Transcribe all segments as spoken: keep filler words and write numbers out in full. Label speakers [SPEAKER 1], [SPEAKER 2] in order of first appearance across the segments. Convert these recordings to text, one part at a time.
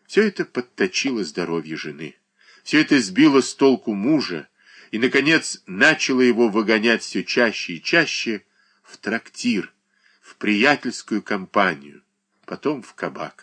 [SPEAKER 1] Все это подточило здоровье жены. Все это сбило с толку мужа и, наконец, начало его выгонять все чаще и чаще в трактир, в приятельскую компанию, потом в кабак.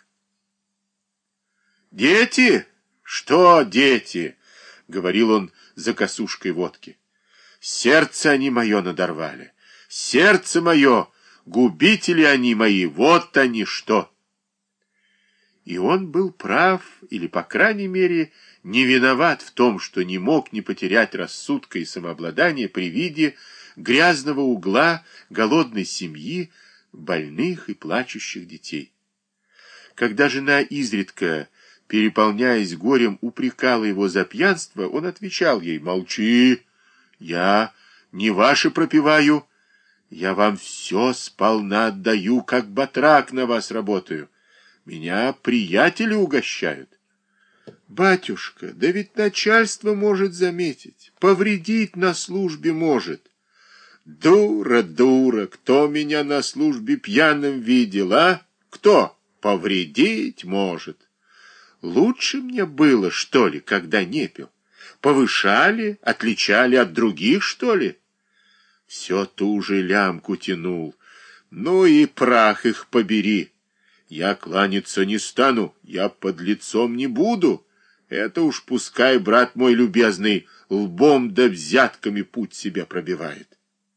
[SPEAKER 1] «Дети? Что дети?» — говорил он за косушкой водки. «Сердце они мое надорвали. Сердце мое, губители они мои, вот они что!» И он был прав, или, по крайней мере, не виноват в том, что не мог не потерять рассудка и самообладания при виде грязного угла голодной семьи, больных и плачущих детей. Когда жена изредка, переполняясь горем, упрекала его за пьянство, он отвечал ей: «Молчи, я не ваше пропиваю, я вам все сполна отдаю, как батрак на вас работаю. Меня приятели угощают». «Батюшка, да ведь начальство может заметить, повредить на службе может». «Дура, дура, кто меня на службе пьяным видел, а? Кто? Повредить может». «Лучше мне было, что ли, когда не пил? Повышали, отличали от других, что ли?» Все ту же лямку тянул. «Ну и прах их побери. Я кланяться не стану, я под лицом не буду. Это уж пускай, брат мой любезный, лбом да взятками путь себе пробивает».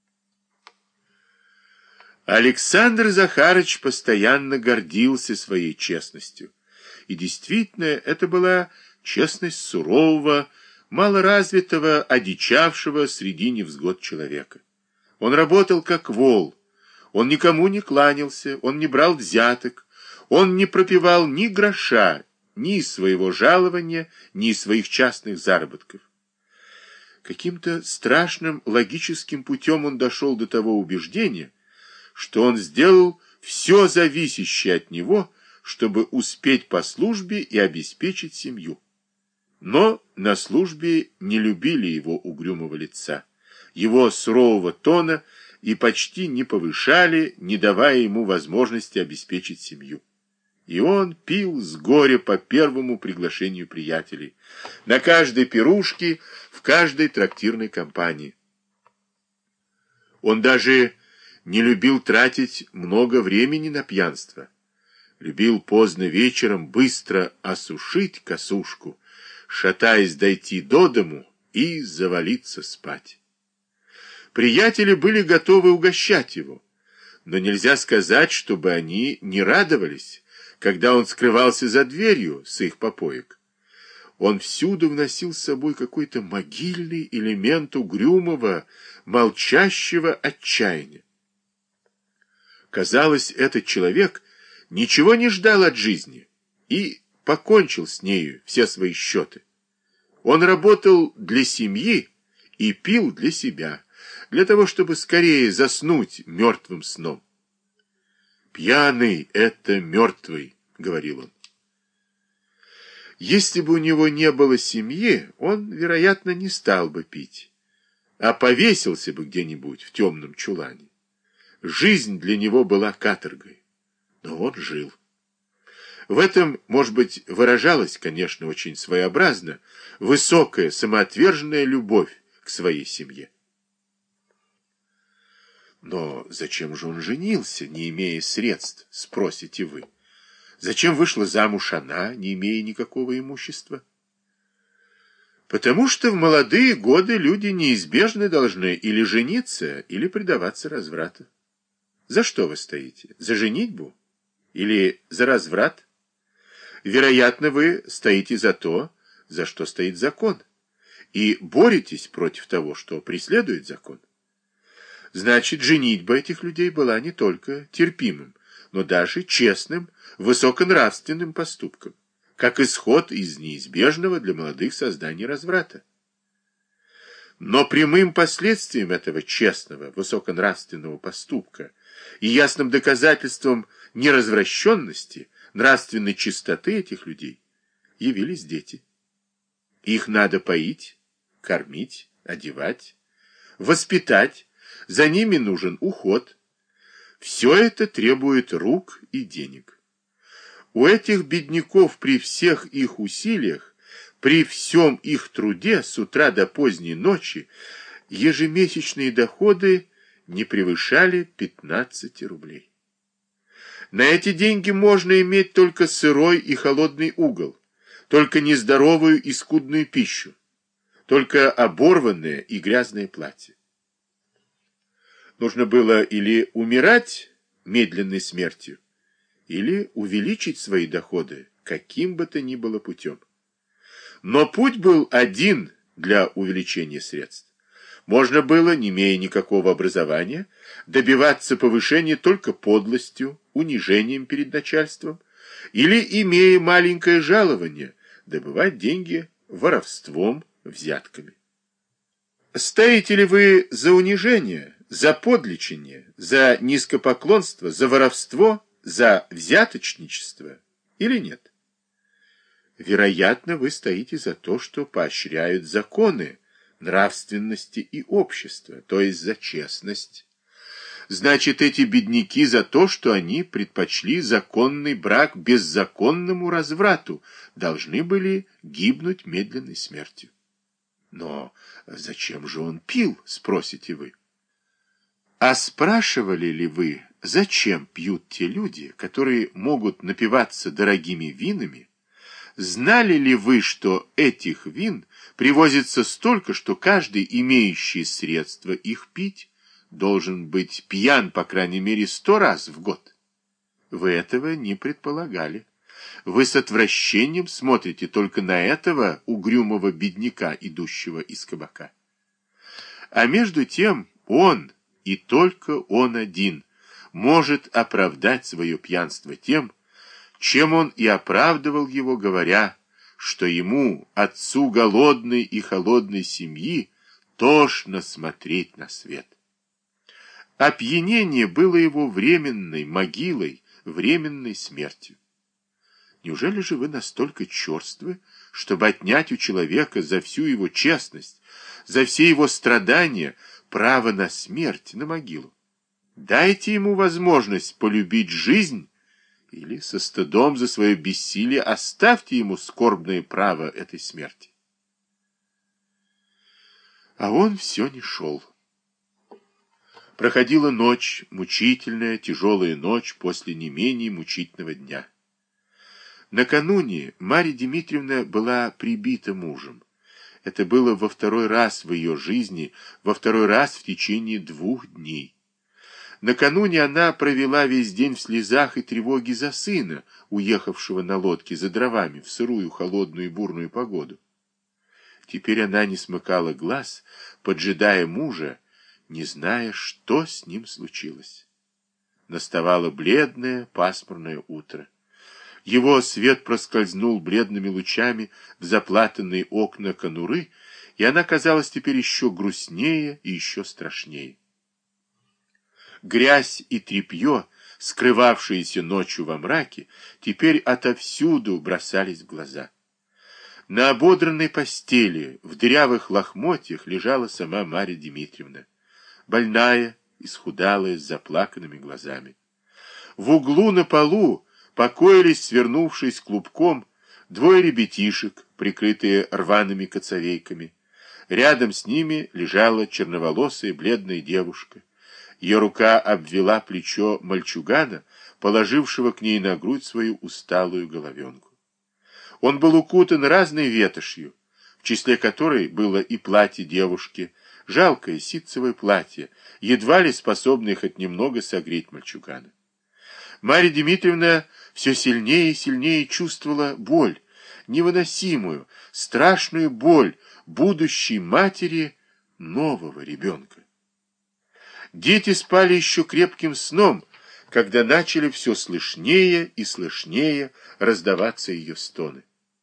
[SPEAKER 1] Александр Захарыч постоянно гордился своей честностью. И действительно, это была честность сурового, малоразвитого, одичавшего среди невзгод человека. Он работал как вол, он никому не кланялся, он не брал взяток, он не пропивал ни гроша, ни из своего жалования, ни из своих частных заработков. Каким-то страшным логическим путем он дошел до того убеждения, что он сделал все зависящее от него, чтобы успеть по службе и обеспечить семью. Но на службе не любили его угрюмого лица, его сурового тона и почти не повышали, не давая ему возможности обеспечить семью. И он пил с горя по первому приглашению приятелей, на каждой пирушке, в каждой трактирной компании. Он даже не любил тратить много времени на пьянство. Любил поздно вечером быстро осушить косушку, шатаясь дойти до дому и завалиться спать. Приятели были готовы угощать его, но нельзя сказать, чтобы они не радовались, когда он скрывался за дверью с их попоек. Он всюду вносил с собой какой-то могильный элемент угрюмого, молчащего отчаяния. Казалось, этот человек ничего не ждал от жизни и покончил с нею все свои счеты. Он работал для семьи и пил для себя, для того, чтобы скорее заснуть мертвым сном. «Пьяный — это мертвый», — говорил он. Если бы у него не было семьи, он, вероятно, не стал бы пить, а повесился бы где-нибудь в темном чулане. Жизнь для него была каторгой, но он жил. В этом, может быть, выражалась, конечно, очень своеобразно, высокая, самоотверженная любовь к своей семье. Но зачем же он женился, не имея средств, спросите вы? Зачем вышла замуж она, не имея никакого имущества? Потому что в молодые годы люди неизбежно должны или жениться, или предаваться разврату. За что вы стоите? За женитьбу? Или за разврат? Вероятно, вы стоите за то, за что стоит закон, и боретесь против того, что преследует закон. Значит, женитьба этих людей была не только терпимым, но даже честным, высоконравственным поступком, как исход из неизбежного для молодых созданий разврата. Но прямым последствием этого честного, высоконравственного поступка и ясным доказательством неразвращенности, нравственной чистоты этих людей явились дети. Их надо поить, кормить, одевать, воспитать, за ними нужен уход. Все это требует рук и денег. У этих бедняков при всех их усилиях, при всем их труде с утра до поздней ночи ежемесячные доходы не превышали пятнадцати рублей. На эти деньги можно иметь только сырой и холодный угол, только нездоровую и скудную пищу, только оборванное и грязное платье. Нужно было или умирать медленной смертью, или увеличить свои доходы каким бы то ни было путем. Но путь был один для увеличения средств. Можно было, не имея никакого образования, добиваться повышения только подлостью, унижением перед начальством, или, имея маленькое жалование, добывать деньги воровством, взятками. Стоите ли вы за унижение, за подличение, за низкопоклонство, за воровство, за взяточничество или нет? Вероятно, вы стоите за то, что поощряют законы, нравственности и общества, то есть за честность. Значит, эти бедняки за то, что они предпочли законный брак беззаконному разврату, должны были гибнуть медленной смертью. Но зачем же он пил, спросите вы? А спрашивали ли вы, зачем пьют те люди, которые могут напиваться дорогими винами? Знали ли вы, что этих вин привозится столько, что каждый, имеющий средства их пить, должен быть пьян, по крайней мере, сто раз в год? Вы этого не предполагали. Вы с отвращением смотрите только на этого угрюмого бедняка, идущего из кабака. А между тем он, и только он один, может оправдать свое пьянство тем, чем он и оправдывал его, говоря, что ему, отцу голодной и холодной семьи, тошно смотреть на свет. Опьянение было его временной могилой, временной смертью. Неужели же вы настолько черствы, чтобы отнять у человека за всю его честность, за все его страдания, право на смерть, на могилу? Дайте ему возможность полюбить жизнь, или со стыдом за свое бессилие оставьте ему скорбное право этой смерти. А он все не шел. Проходила ночь, мучительная, тяжелая ночь после не менее мучительного дня. Накануне Марья Дмитриевна была прибита мужем. Это было во второй раз в ее жизни, во второй раз в течение двух дней. Накануне она провела весь день в слезах и тревоге за сына, уехавшего на лодке за дровами в сырую, холодную и бурную погоду. Теперь она не смыкала глаз, поджидая мужа, не зная, что с ним случилось. Наставало бледное, пасмурное утро. Его свет проскользнул бледными лучами в заплатанные окна конуры, и она казалась теперь еще грустнее и еще страшнее. Грязь и тряпье, скрывавшиеся ночью во мраке, теперь отовсюду бросались в глаза. На ободранной постели, в дырявых лохмотьях лежала сама Марья Дмитриевна, больная, исхудалая, с заплаканными глазами. В углу на полу покоились, свернувшись клубком, двое ребятишек, прикрытые рваными коцовейками. Рядом с ними лежала черноволосая бледная девушка. Ее рука обвела плечо мальчугана, положившего к ней на грудь свою усталую головенку. Он был укутан разной ветошью, в числе которой было и платье девушки, жалкое ситцевое платье, едва ли способное хоть немного согреть мальчугана. Марья Дмитриевна все сильнее и сильнее чувствовала боль, невыносимую, страшную боль будущей матери нового ребенка. Дети спали еще крепким сном, когда начали все слышнее и слышнее раздаваться ее стоны.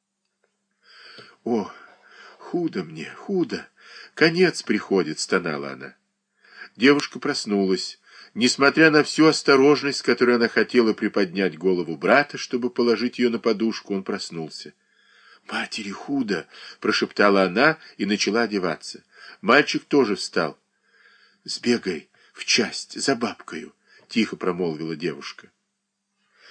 [SPEAKER 1] «О, худо мне, худо! Конец приходит!» — стонала она. Девушка проснулась. Несмотря на всю осторожность, с которой она хотела приподнять голову брата, чтобы положить ее на подушку, он проснулся. «Матери худо!» — прошептала она и начала одеваться. Мальчик тоже встал. «Сбегай в часть за бабкою», — тихо промолвила девушка.